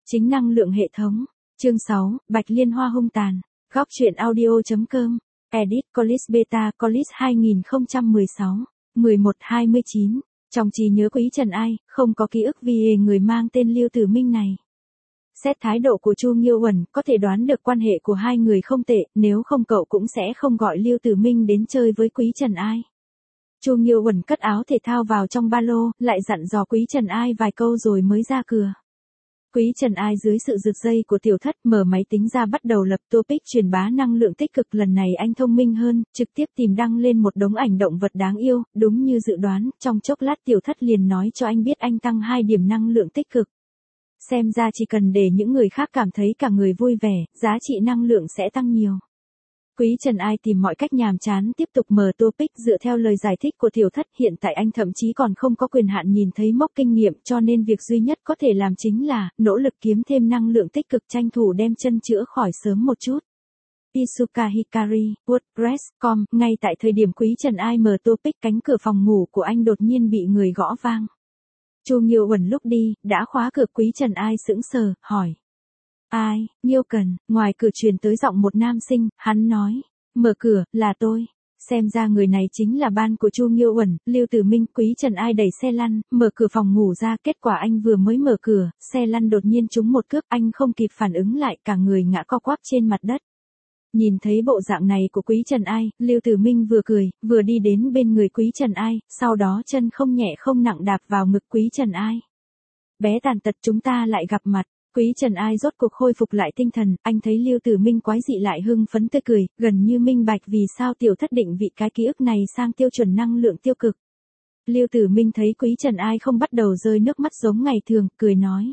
Chính năng lượng hệ thống. Chương 6, Bạch Liên Hoa hung tàn. Góc truyện audio.com. Edit Colis Beta Colis 2016. 11-29. Trong trí nhớ Quý Trần Ai, không có ký ức về người mang tên Lưu Tử Minh này. Xét thái độ của Chu Nghiêu Uẩn, có thể đoán được quan hệ của hai người không tệ, nếu không cậu cũng sẽ không gọi Lưu Tử Minh đến chơi với Quý Trần Ai. Chu Nghiêu Uẩn cất áo thể thao vào trong ba lô, lại dặn dò Quý Trần Ai vài câu rồi mới ra cửa. Quý Trần Ai dưới sự rực dây của Tiểu Thất mở máy tính ra bắt đầu lập topic truyền bá năng lượng tích cực. Lần này anh thông minh hơn, trực tiếp tìm đăng lên một đống ảnh động vật đáng yêu, đúng như dự đoán, trong chốc lát Tiểu Thất liền nói cho anh biết anh tăng 2 điểm năng lượng tích cực. Xem ra chỉ cần để những người khác cảm thấy cả người vui vẻ, giá trị năng lượng sẽ tăng nhiều. Quý Trần Ai tìm mọi cách nhàm chán tiếp tục mở topic dựa theo lời giải thích của Tiểu Thất. Hiện tại anh thậm chí còn không có quyền hạn nhìn thấy mốc kinh nghiệm, cho nên việc duy nhất có thể làm chính là nỗ lực kiếm thêm năng lượng tích cực, tranh thủ đem chân chữa khỏi sớm một chút. Isuka Hikari, WordPress.com. Ngay tại thời điểm Quý Trần Ai mở topic, cánh cửa phòng ngủ của anh đột nhiên bị người gõ vang. Chu Nghiêu Uẩn lúc đi, đã khóa cửa. Quý Trần Ai sững sờ, hỏi. Ai? Nghiêu Cần. Ngoài cửa truyền tới giọng một nam sinh, hắn nói. Mở cửa, là tôi. Xem ra người này chính là ban của Chu Nghiêu Uẩn, Lưu Tử Minh. Quý Trần Ai đẩy xe lăn, mở cửa phòng ngủ ra. Kết quả anh vừa mới mở cửa, xe lăn đột nhiên trúng một cước, anh không kịp phản ứng lại, cả người ngã co quắp trên mặt đất. Nhìn thấy bộ dạng này của Quý Trần Ai, Lưu Tử Minh vừa cười, vừa đi đến bên người Quý Trần Ai, sau đó chân không nhẹ không nặng đạp vào ngực Quý Trần Ai. Bé tàn tật, chúng ta lại gặp mặt. Quý Trần Ai rốt cuộc khôi phục lại tinh thần, anh thấy Lưu Tử Minh quái dị lại hưng phấn tươi cười, gần như minh bạch vì sao Tiểu Thất định vị cái ký ức này sang tiêu chuẩn năng lượng tiêu cực. Lưu Tử Minh thấy Quý Trần Ai không bắt đầu rơi nước mắt giống ngày thường, cười nói.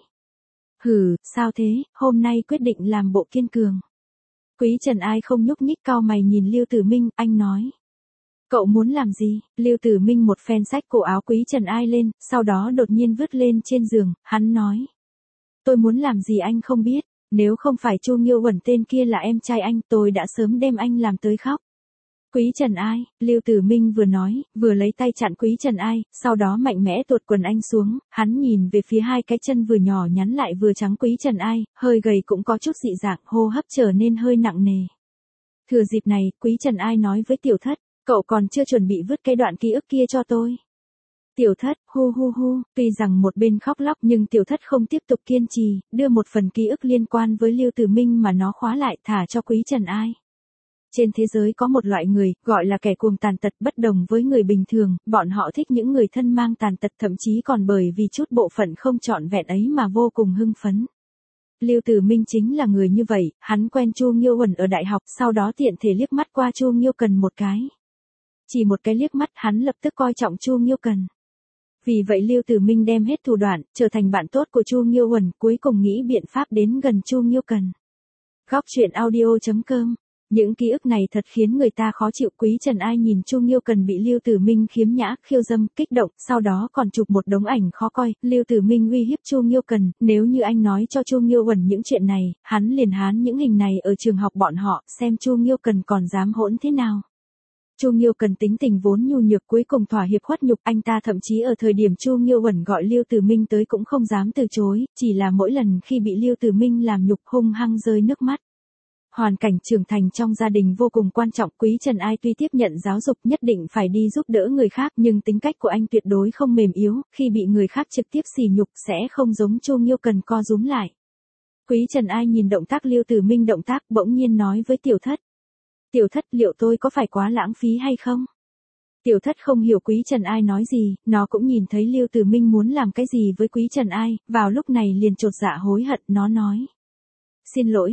Hừ, sao thế, hôm nay quyết định làm bộ kiên cường. Quý Trần Ai không nhúc nhích, cau mày nhìn Lưu Tử Minh, anh nói. Cậu muốn làm gì? Lưu Tử Minh một phen xách cổ áo Quý Trần Ai lên, sau đó đột nhiên vứt lên trên giường, hắn nói. Tôi muốn làm gì anh không biết, nếu không phải Chu Nghiêu Uẩn tên kia là em trai anh, tôi đã sớm đem anh làm tới khóc. Quý Trần Ai, Lưu Tử Minh vừa nói, vừa lấy tay chặn Quý Trần Ai, sau đó mạnh mẽ tuột quần anh xuống, hắn nhìn về phía hai cái chân vừa nhỏ nhắn lại vừa trắng Quý Trần Ai, hơi gầy cũng có chút dị dạng, hô hấp trở nên hơi nặng nề. Thừa dịp này, Quý Trần Ai nói với Tiểu Thất, cậu còn chưa chuẩn bị vứt cái đoạn ký ức kia cho tôi. Tiểu Thất, hu hu hu, tuy rằng một bên khóc lóc nhưng Tiểu Thất không tiếp tục kiên trì, đưa một phần ký ức liên quan với Lưu Tử Minh mà nó khóa lại thả cho Quý Trần Ai. Trên thế giới có một loại người, gọi là kẻ cuồng tàn tật, bất đồng với người bình thường, bọn họ thích những người thân mang tàn tật, thậm chí còn bởi vì chút bộ phận không trọn vẹn ấy mà vô cùng hưng phấn. Lưu Tử Minh chính là người như vậy, hắn quen Chu Nghiêu Uẩn ở đại học, sau đó tiện thể liếc mắt qua Chu Nghiêu Cần một cái. Chỉ một cái liếc mắt, hắn lập tức coi trọng Chu Nghiêu Cần. Vì vậy Lưu Tử Minh đem hết thủ đoạn, trở thành bạn tốt của Chu Nghiêu Uẩn, cuối cùng nghĩ biện pháp đến gần Chu Nghiêu Cần. Góc truyện audio.com. Những ký ức này thật khiến người ta khó chịu. Quý Trần Ai nhìn Chu Nghiêu Cần bị Lưu Tử Minh khiếm nhã, khiêu dâm, kích động, sau đó còn chụp một đống ảnh khó coi. Lưu Tử Minh uy hiếp Chu Nghiêu Cần, nếu như anh nói cho Chu Nghiêu Uẩn những chuyện này, hắn liền hán những hình này ở trường học bọn họ, xem Chu Nghiêu Cần còn dám hỗn thế nào. Chu Nghiêu Cần tính tình vốn nhu nhược, cuối cùng thỏa hiệp khuất nhục, anh ta thậm chí ở thời điểm Chu Nghiêu Uẩn gọi Lưu Tử Minh tới cũng không dám từ chối, chỉ là mỗi lần khi bị Lưu Tử Minh làm nhục hung hăng rơi nước mắt. Hoàn cảnh trưởng thành trong gia đình vô cùng quan trọng. Quý Trần Ai tuy tiếp nhận giáo dục nhất định phải đi giúp đỡ người khác, nhưng tính cách của anh tuyệt đối không mềm yếu, khi bị người khác trực tiếp sỉ nhục sẽ không giống Chu Nghiêu Cần co rúm lại. Quý Trần Ai nhìn động tác Lưu Tử Minh động tác, bỗng nhiên nói với Tiểu Thất. Tiểu Thất, liệu tôi có phải quá lãng phí hay không? Tiểu Thất không hiểu Quý Trần Ai nói gì, nó cũng nhìn thấy Lưu Tử Minh muốn làm cái gì với Quý Trần Ai, vào lúc này liền chột dạ hối hận, nó nói. Xin lỗi,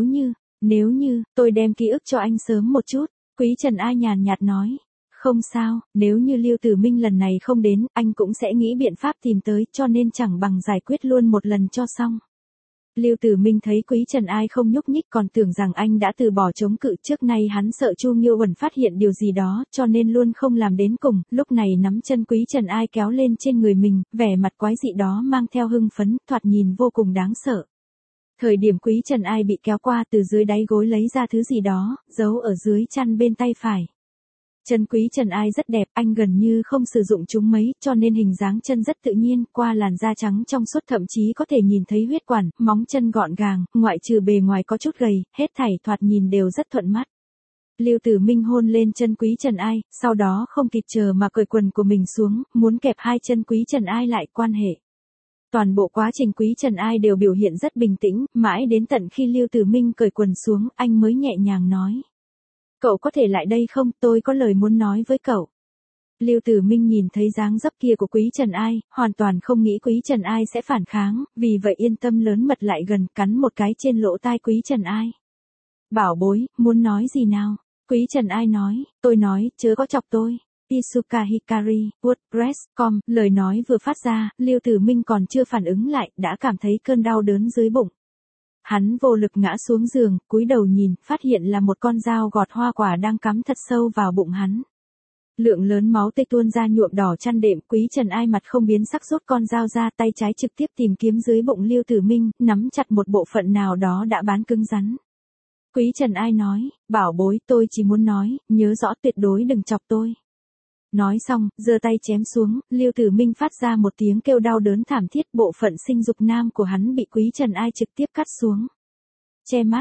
nếu như, tôi đem ký ức cho anh sớm một chút. Quý Trần Ai nhàn nhạt nói. Không sao, nếu như Lưu Tử Minh lần này không đến, anh cũng sẽ nghĩ biện pháp tìm tới, cho nên chẳng bằng giải quyết luôn một lần cho xong. Lưu Tử Minh thấy Quý Trần Ai không nhúc nhích còn tưởng rằng anh đã từ bỏ chống cự, trước nay hắn sợ Chu Nghiêu Uẩn phát hiện điều gì đó, cho nên luôn không làm đến cùng, lúc này nắm chân Quý Trần Ai kéo lên trên người mình, vẻ mặt quái dị đó mang theo hưng phấn, thoạt nhìn vô cùng đáng sợ. Thời điểm Quý Trần Ai bị kéo qua, từ dưới đáy gối lấy ra thứ gì đó, giấu ở dưới chăn bên tay phải. Chân Quý Trần Ai rất đẹp, anh gần như không sử dụng chúng mấy, cho nên hình dáng chân rất tự nhiên, qua làn da trắng trong suốt thậm chí có thể nhìn thấy huyết quản, móng chân gọn gàng, ngoại trừ bề ngoài có chút gầy, hết thảy thoạt nhìn đều rất thuận mắt. Lưu Tử Minh hôn lên chân Quý Trần Ai, sau đó không kịp chờ mà cởi quần của mình xuống, muốn kẹp hai chân Quý Trần Ai lại quan hệ. Toàn bộ quá trình Quý Trần Ai đều biểu hiện rất bình tĩnh, mãi đến tận khi Lưu Tử Minh cởi quần xuống, anh mới nhẹ nhàng nói. Cậu có thể lại đây không, tôi có lời muốn nói với cậu. Lưu Tử Minh nhìn thấy dáng dấp kia của Quý Trần Ai, hoàn toàn không nghĩ Quý Trần Ai sẽ phản kháng, vì vậy yên tâm lớn mật lại gần, cắn một cái trên lỗ tai Quý Trần Ai. Bảo bối, muốn nói gì nào? Quý Trần Ai nói, tôi nói, chớ có chọc tôi. Isuka Hikari, WordPress.com, lời nói vừa phát ra, Lưu Tử Minh còn chưa phản ứng lại, đã cảm thấy cơn đau đớn dưới bụng. Hắn vô lực ngã xuống giường, cúi đầu nhìn, phát hiện là một con dao gọt hoa quả đang cắm thật sâu vào bụng hắn. Lượng lớn máu tươi tuôn ra nhuộm đỏ chăn đệm, Quý Trần Ai mặt không biến sắc rút con dao ra, tay trái trực tiếp tìm kiếm dưới bụng Lưu Tử Minh, nắm chặt một bộ phận nào đó đã bán cứng rắn. Quý Trần Ai nói, bảo bối, tôi chỉ muốn nói, nhớ rõ tuyệt đối đừng chọc tôi. Nói xong, giơ tay chém xuống, Lưu Tử Minh phát ra một tiếng kêu đau đớn thảm thiết, bộ phận sinh dục nam của hắn bị Quý Trần Ai trực tiếp cắt xuống. Che mắt,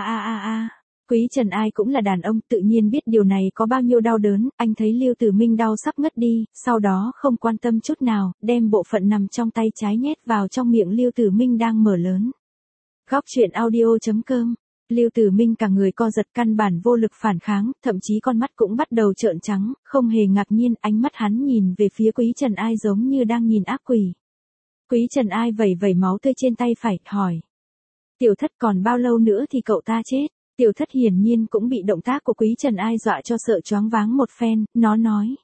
a. Quý Trần Ai cũng là đàn ông, tự nhiên biết điều này có bao nhiêu đau đớn, anh thấy Lưu Tử Minh đau sắp ngất đi, sau đó không quan tâm chút nào, đem bộ phận nằm trong tay trái nhét vào trong miệng Lưu Tử Minh đang mở lớn. Góc truyện audio.com. Lưu Tử Minh cả người co giật, căn bản vô lực phản kháng, thậm chí con mắt cũng bắt đầu trợn trắng, không hề ngạc nhiên, ánh mắt hắn nhìn về phía Quý Trần Ai giống như đang nhìn ác quỷ. Quý Trần Ai vẩy vẩy máu tươi trên tay phải, hỏi. Tiểu Thất, còn bao lâu nữa thì cậu ta chết? Tiểu Thất hiển nhiên cũng bị động tác của Quý Trần Ai dọa cho sợ choáng váng một phen, nó nói.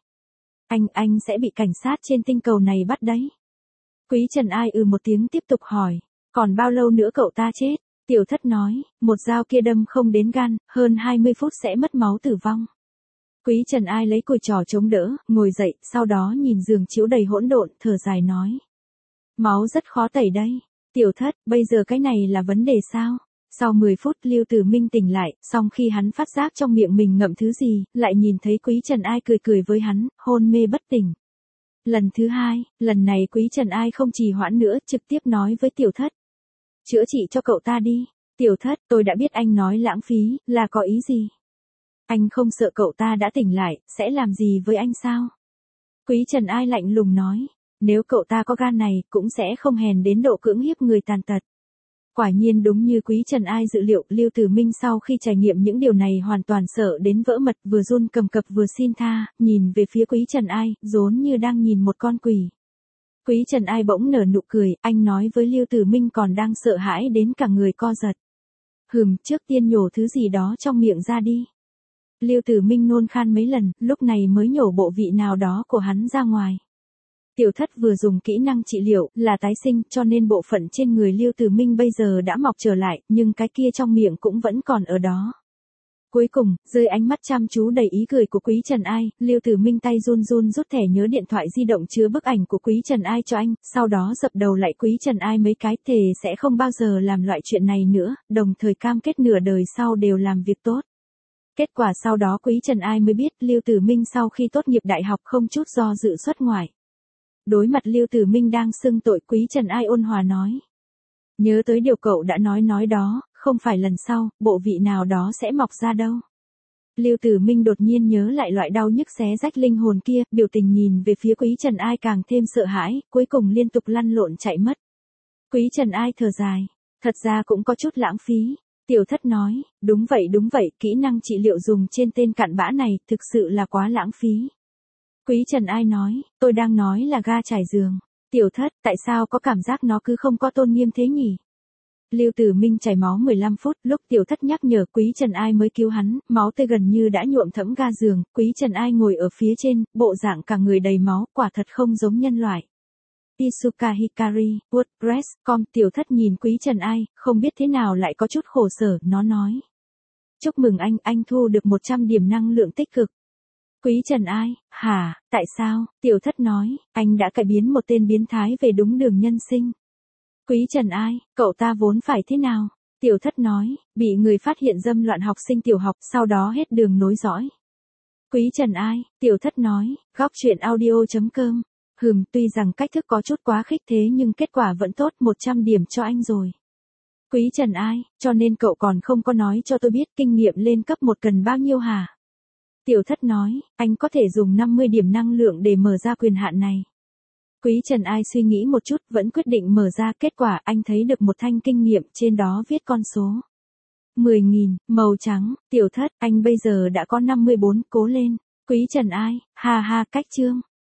Anh sẽ bị cảnh sát trên tinh cầu này bắt đấy. Quý Trần Ai một tiếng tiếp tục hỏi. Còn bao lâu nữa cậu ta chết? Tiểu Thất nói, một dao kia đâm không đến gan, hơn 20 phút sẽ mất máu tử vong. Quý Trần Ai lấy cùi trò chống đỡ, ngồi dậy, sau đó nhìn giường chiếu đầy hỗn độn, thở dài nói. Máu rất khó tẩy đây. Tiểu Thất, bây giờ cái này là vấn đề sao? Sau 10 phút Lưu Tử Minh tỉnh lại, song khi hắn phát giác trong miệng mình ngậm thứ gì, lại nhìn thấy Quý Trần Ai cười với hắn, hôn mê bất tỉnh. Lần thứ hai, lần này Quý Trần Ai không trì hoãn nữa, trực tiếp nói với Tiểu Thất. Chữa trị cho cậu ta đi. Tiểu Thất, tôi đã biết anh nói lãng phí, là có ý gì? Anh không sợ cậu ta đã tỉnh lại, sẽ làm gì với anh sao? Quý Trần Ai lạnh lùng nói, nếu cậu ta có gan này, cũng sẽ không hèn đến độ cưỡng hiếp người tàn tật. Quả nhiên đúng như Quý Trần Ai dự liệu, Lưu Tử Minh sau khi trải nghiệm những điều này hoàn toàn sợ đến vỡ mật, vừa run cầm cập vừa xin tha, nhìn về phía Quý Trần Ai, giống như đang nhìn một con quỷ. Quý Trần Ai bỗng nở nụ cười, anh nói với Lưu Tử Minh còn đang sợ hãi đến cả người co giật. Trước tiên nhổ thứ gì đó trong miệng ra đi. Lưu Tử Minh nôn khan mấy lần, lúc này mới nhổ bộ vị nào đó của hắn ra ngoài. Tiểu Thất vừa dùng kỹ năng trị liệu, là tái sinh, cho nên bộ phận trên người Lưu Tử Minh bây giờ đã mọc trở lại, nhưng cái kia trong miệng cũng vẫn còn ở đó. Cuối cùng, dưới ánh mắt chăm chú đầy ý cười của Quý Trần Ai, Lưu Tử Minh tay run run rút thẻ nhớ điện thoại di động chứa bức ảnh của Quý Trần Ai cho anh, sau đó dập đầu lại Quý Trần Ai mấy cái, thề sẽ không bao giờ làm loại chuyện này nữa, đồng thời cam kết nửa đời sau đều làm việc tốt. Kết quả sau đó Quý Trần Ai mới biết Lưu Tử Minh sau khi tốt nghiệp đại học không chút do dự xuất ngoại. Đối mặt Lưu Tử Minh đang xưng tội, Quý Trần Ai ôn hòa nói. Nhớ tới điều cậu đã nói đó, không phải lần sau, bộ vị nào đó sẽ mọc ra đâu. Lưu Tử Minh đột nhiên nhớ lại loại đau nhức xé rách linh hồn kia, biểu tình nhìn về phía Quý Trần Ai càng thêm sợ hãi, cuối cùng liên tục lăn lộn chạy mất. Quý Trần Ai thở dài, thật ra cũng có chút lãng phí. Tiểu Thất nói, đúng vậy, kỹ năng trị liệu dùng trên tên cặn bã này, thực sự là quá lãng phí. Quý Trần Ai nói, tôi đang nói là ga trải giường. Tiểu Thất, tại sao có cảm giác nó cứ không có tôn nghiêm thế nhỉ? Lưu Tử Minh chảy máu 15 phút, lúc Tiểu Thất nhắc nhở Quý Trần Ai mới cứu hắn, máu tươi gần như đã nhuộm thẫm ga giường, Quý Trần Ai ngồi ở phía trên, bộ dạng cả người đầy máu, quả thật không giống nhân loại. Isuka Hikari, WordPress.com. Tiểu Thất nhìn Quý Trần Ai, không biết thế nào lại có chút khổ sở, nó nói. Chúc mừng anh thu được 100 điểm năng lượng tích cực. Quý Trần Ai, hả, tại sao? Tiểu Thất nói, anh đã cải biến một tên biến thái về đúng đường nhân sinh. Quý Trần Ai, cậu ta vốn phải thế nào? Tiểu Thất nói, bị người phát hiện dâm loạn học sinh tiểu học, sau đó hết đường nối dõi. Quý Trần Ai, Tiểu Thất nói, góc chuyện audio.com. Tuy rằng cách thức có chút quá khích thế nhưng kết quả vẫn tốt, 100 điểm cho anh rồi. Quý Trần Ai, cho nên cậu còn không có nói cho tôi biết kinh nghiệm lên cấp 1 cần bao nhiêu hả? Tiểu Thất nói, anh có thể dùng 50 điểm năng lượng để mở ra quyền hạn này. Quý Trần Ai suy nghĩ một chút vẫn quyết định mở ra, kết quả anh thấy được một thanh kinh nghiệm trên đó viết con số. 10.000, màu trắng. Tiểu Thất, anh bây giờ đã có 54, cố lên. Quý Trần Ai, ha ha, cách chương.